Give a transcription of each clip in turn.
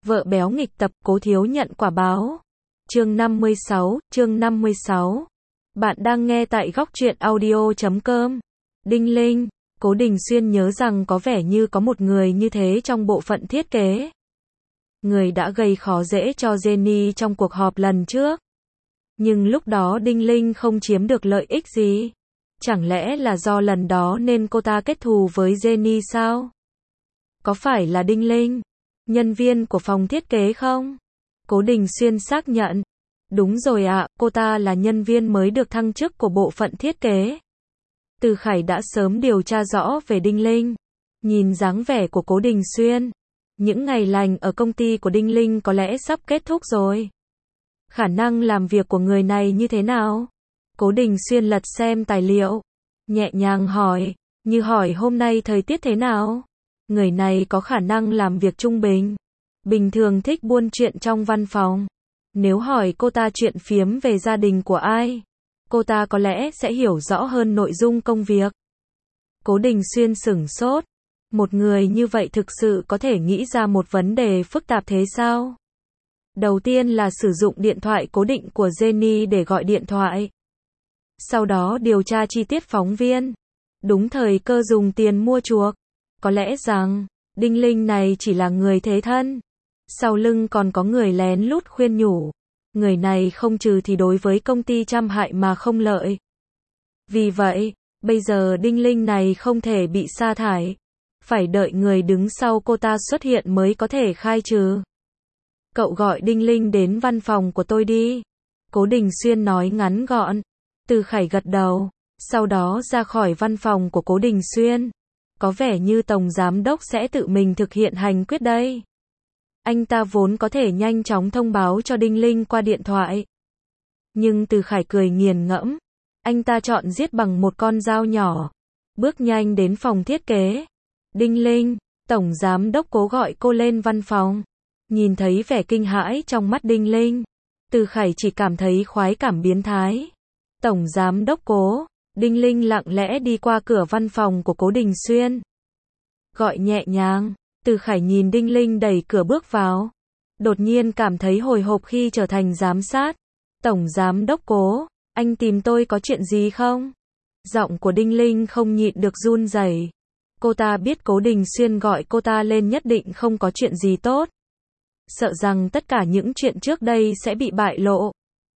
Vợ béo nghịch tập, cố thiếu nhận quả báo. Chương 56. Bạn đang nghe tại góc truyện audio.com. Đinh Linh, Cố Đình Xuyên nhớ rằng có vẻ như có một người như thế trong bộ phận thiết kế. Người đã gây khó dễ cho Jenny trong cuộc họp lần trước. Nhưng lúc đó Đinh Linh không chiếm được lợi ích gì. Chẳng lẽ là do lần đó nên cô ta kết thù với Jenny sao? Có phải là Đinh Linh, nhân viên của phòng thiết kế không? Cố Đình Xuyên xác nhận. Đúng rồi ạ, cô ta là nhân viên mới được thăng chức của bộ phận thiết kế. Từ Khải đã sớm điều tra rõ về Đinh Linh. Nhìn dáng vẻ của Cố Đình Xuyên, những ngày lành ở công ty của Đinh Linh có lẽ sắp kết thúc rồi. Khả năng làm việc của người này như thế nào? Cố Đình Xuyên lật xem tài liệu, nhẹ nhàng hỏi, như hỏi hôm nay thời tiết thế nào? Người này có khả năng làm việc trung bình. Bình thường thích buôn chuyện trong văn phòng. Nếu hỏi cô ta chuyện phiếm về gia đình của ai, cô ta có lẽ sẽ hiểu rõ hơn nội dung công việc. Cố Đình Xuyên sửng sốt. Một người như vậy thực sự có thể nghĩ ra một vấn đề phức tạp thế sao? Đầu tiên là sử dụng điện thoại cố định của Jenny để gọi điện thoại. Sau đó điều tra chi tiết phóng viên. Đúng thời cơ dùng tiền mua chuộc. Có lẽ rằng, Đinh Linh này chỉ là người thế thân. Sau lưng còn có người lén lút khuyên nhủ. Người này không trừ thì đối với công ty trăm hại mà không lợi. Vì vậy, bây giờ Đinh Linh này không thể bị sa thải. Phải đợi người đứng sau cô ta xuất hiện mới có thể khai trừ. Cậu gọi Đinh Linh đến văn phòng của tôi đi. Cố Đình Xuyên nói ngắn gọn. Từ Khải gật đầu. Sau đó ra khỏi văn phòng của Cố Đình Xuyên. Có vẻ như Tổng Giám Đốc sẽ tự mình thực hiện hành quyết đây. Anh ta vốn có thể nhanh chóng thông báo cho Đinh Linh qua điện thoại. Nhưng Từ Khải cười nghiền ngẫm. Anh ta chọn giết bằng một con dao nhỏ. Bước nhanh đến phòng thiết kế. Đinh Linh, Tổng Giám Đốc Cố gọi cô lên văn phòng. Nhìn thấy vẻ kinh hãi trong mắt Đinh Linh, Từ Khải chỉ cảm thấy khoái cảm biến thái. Tổng Giám Đốc Cố. Đinh Linh lặng lẽ đi qua cửa văn phòng của Cố Đình Xuyên. Gọi nhẹ nhàng. Từ Khải nhìn Đinh Linh đẩy cửa bước vào. Đột nhiên cảm thấy hồi hộp khi trở thành giám sát. Tổng Giám Đốc Cố, anh tìm tôi có chuyện gì không? Giọng của Đinh Linh không nhịn được run rẩy. Cô ta biết Cố Đình Xuyên gọi cô ta lên nhất định không có chuyện gì tốt. Sợ rằng tất cả những chuyện trước đây sẽ bị bại lộ.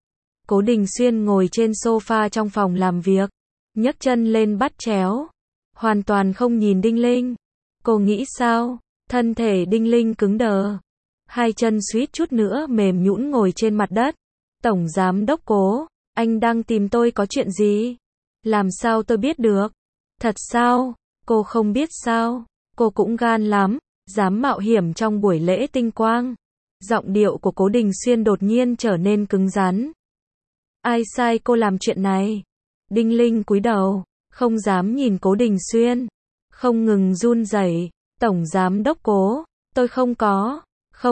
Cố Đình Xuyên ngồi trên sofa trong phòng làm việc. Nhấc chân lên bắt chéo. Hoàn toàn không nhìn Đinh Linh. Cô nghĩ sao? Thân thể Đinh Linh cứng đờ. Hai chân suýt chút nữa mềm nhũn ngồi trên mặt đất. Tổng Giám Đốc Cố, anh đang tìm tôi có chuyện gì? Làm sao tôi biết được? Thật sao? Cô không biết sao? Cô cũng gan lắm, dám mạo hiểm trong buổi lễ tinh quang. Giọng điệu của Cố Đình Xuyên đột nhiên trở nên cứng rắn. Ai sai cô làm chuyện này? Đinh Linh cúi đầu, không dám nhìn Cố Đình Xuyên, không ngừng run rẩy. Tổng Giám Đốc Cố, tôi không có.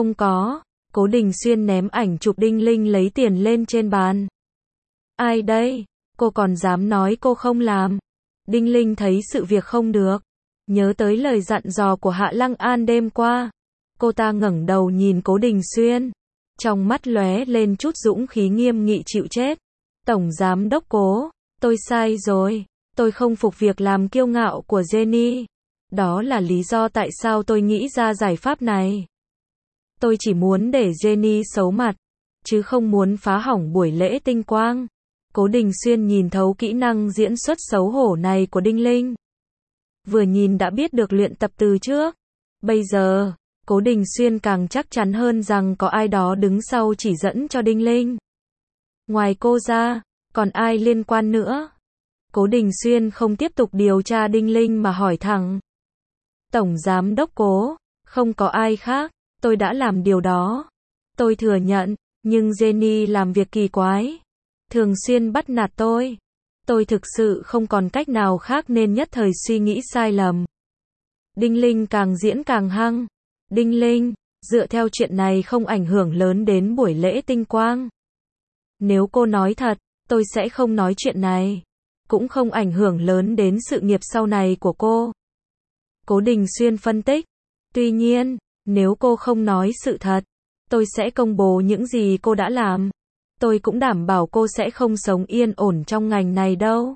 Cố Đình Xuyên ném ảnh chụp Đinh Linh lấy tiền lên trên bàn. Ai đây? Cô còn dám nói cô không làm? Đinh Linh thấy sự việc không được. Nhớ tới lời dặn dò của Hạ Lăng An đêm qua. Cô ta ngẩng đầu nhìn Cố Đình Xuyên. Trong mắt lóe lên chút dũng khí nghiêm nghị chịu chết. Tổng Giám Đốc Cố, tôi sai rồi. Tôi không phục việc làm kiêu ngạo của Jenny. Đó là lý do tại sao tôi nghĩ ra giải pháp này. Tôi chỉ muốn để Jenny xấu mặt, chứ không muốn phá hỏng buổi lễ tinh quang. Cố Đình Xuyên nhìn thấu kỹ năng diễn xuất xấu hổ này của Đinh Linh. Vừa nhìn đã biết được luyện tập từ trước. Bây giờ, Cố Đình Xuyên càng chắc chắn hơn rằng có ai đó đứng sau chỉ dẫn cho Đinh Linh. Ngoài cô ra, còn ai liên quan nữa? Cố Đình Xuyên không tiếp tục điều tra Đinh Linh mà hỏi thẳng. Tổng Giám Đốc Cố, không có ai khác, tôi đã làm điều đó. Tôi thừa nhận, nhưng Jenny làm việc kỳ quái. Thường xuyên bắt nạt tôi. Tôi thực sự không còn cách nào khác nên nhất thời suy nghĩ sai lầm. Đinh Linh càng diễn càng hăng. Đinh Linh, dựa theo chuyện này không ảnh hưởng lớn đến buổi lễ tinh quang. Nếu cô nói thật, tôi sẽ không nói chuyện này. Cũng không ảnh hưởng lớn đến sự nghiệp sau này của cô. Cố Đình Xuyên phân tích. Tuy nhiên, Nếu cô không nói sự thật, tôi sẽ công bố những gì cô đã làm. Tôi cũng đảm bảo cô sẽ không sống yên ổn trong ngành này đâu.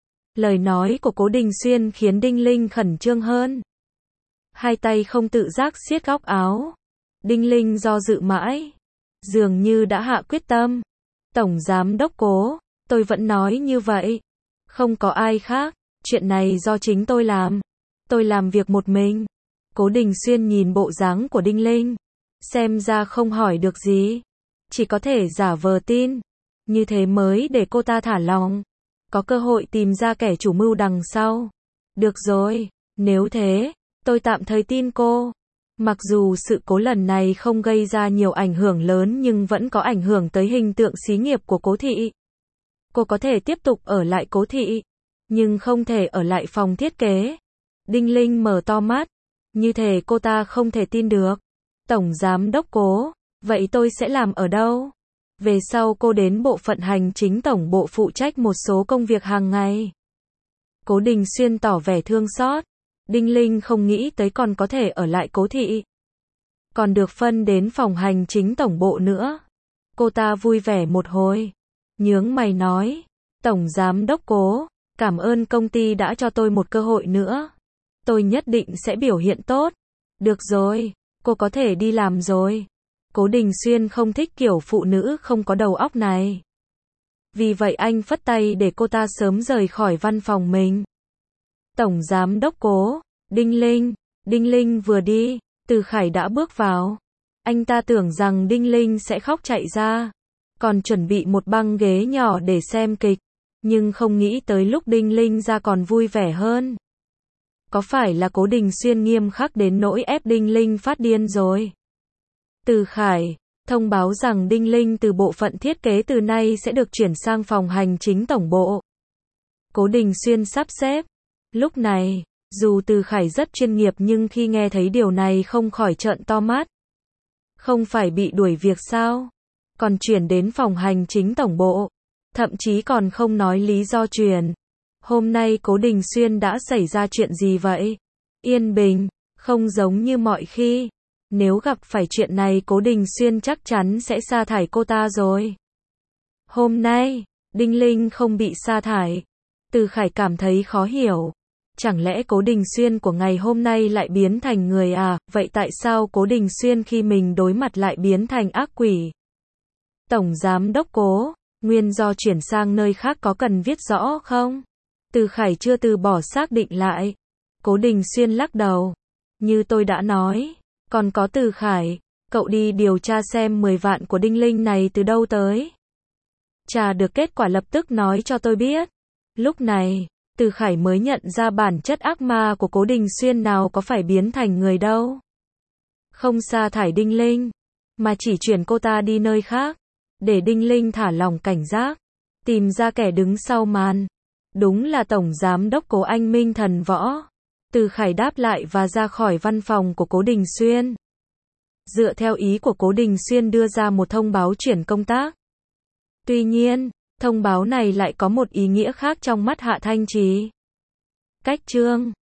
Lời nói của Cố Đình Xuyên khiến Đinh Linh khẩn trương hơn. Hai tay không tự giác siết góc áo. Đinh Linh do dự mãi. Dường như đã hạ quyết tâm. Tổng Giám đốc Cố, tôi vẫn nói như vậy. Không có ai khác. Chuyện này do chính tôi làm. Tôi làm việc một mình. Cố Đình Xuyên nhìn bộ dáng của Đinh Linh. Xem ra không hỏi được gì. Chỉ có thể giả vờ tin. Như thế mới để cô ta thả lòng. Có cơ hội tìm ra kẻ chủ mưu đằng sau. Được rồi, nếu thế, tôi tạm thời tin cô. Mặc dù sự cố lần này không gây ra nhiều ảnh hưởng lớn nhưng vẫn có ảnh hưởng tới hình tượng xí nghiệp của Cố thị. Cô có thể tiếp tục ở lại Cố thị, nhưng không thể ở lại phòng thiết kế. Đinh Linh mở to mắt, như thể cô ta không thể tin được. Tổng Giám đốc Cố, vậy tôi sẽ làm ở đâu? Về sau cô đến bộ phận hành chính tổng bộ phụ trách một số công việc hàng ngày. Cố Đình Xuyên tỏ vẻ thương xót. Đinh Linh không nghĩ tới còn có thể ở lại Cố thị. Còn được phân đến phòng hành chính tổng bộ nữa. Cô ta vui vẻ một hồi. Nhướng mày nói. Tổng Giám đốc Cố, cảm ơn công ty đã cho tôi một cơ hội nữa. Tôi nhất định sẽ biểu hiện tốt. Được rồi, cô có thể đi làm rồi. Cố Đình Xuyên không thích kiểu phụ nữ không có đầu óc này. Vì vậy anh phất tay để cô ta sớm rời khỏi văn phòng mình. Tổng Giám đốc Cố, Đinh Linh vừa đi, Từ Khải đã bước vào. Anh ta tưởng rằng Đinh Linh sẽ khóc chạy ra, còn chuẩn bị một băng ghế nhỏ để xem kịch, nhưng không nghĩ tới lúc Đinh Linh ra còn vui vẻ hơn. Có phải là Cố Đình Xuyên nghiêm khắc đến nỗi ép Đinh Linh phát điên rồi? Từ Khải, thông báo rằng Đinh Linh từ bộ phận thiết kế từ nay sẽ được chuyển sang phòng hành chính tổng bộ. Cố Đình Xuyên sắp xếp. Lúc này, dù Từ Khải rất chuyên nghiệp nhưng khi nghe thấy điều này không khỏi trợn to mắt. Không phải bị đuổi việc sao? Còn chuyển đến phòng hành chính tổng bộ. Thậm chí còn không nói lý do chuyển. Hôm nay Cố Đình Xuyên đã xảy ra chuyện gì vậy? Yên bình, không giống như mọi khi. Nếu gặp phải chuyện này Cố Đình Xuyên chắc chắn sẽ sa thải cô ta rồi. Hôm nay, Đinh Linh không bị sa thải. Từ Khải cảm thấy khó hiểu. Chẳng lẽ Cố Đình Xuyên của ngày hôm nay lại biến thành người à? Vậy tại sao Cố Đình Xuyên khi mình đối mặt lại biến thành ác quỷ? Tổng Giám đốc Cố, nguyên do chuyển sang nơi khác có cần viết rõ không? Từ Khải chưa từ bỏ xác định lại. Cố Đình Xuyên lắc đầu. Như tôi đã nói. Còn có Từ Khải, cậu đi điều tra xem 10 vạn của Đinh Linh này từ đâu tới. Trả được kết quả lập tức nói cho tôi biết. Lúc này, Từ Khải mới nhận ra bản chất ác ma của Cố Đình Xuyên nào có phải biến thành người đâu. Không sa thải Đinh Linh, mà chỉ chuyển cô ta đi nơi khác, để Đinh Linh thả lỏng cảnh giác, tìm ra kẻ đứng sau màn. Đúng là Tổng Giám đốc Cố anh minh thần võ. Từ Khải đáp lại và ra khỏi văn phòng của Cố Đình Xuyên. Dựa theo ý của Cố Đình Xuyên đưa ra một thông báo chuyển công tác. Tuy nhiên, thông báo này lại có một ý nghĩa khác trong mắt Hạ Thanh Trì. Cách chương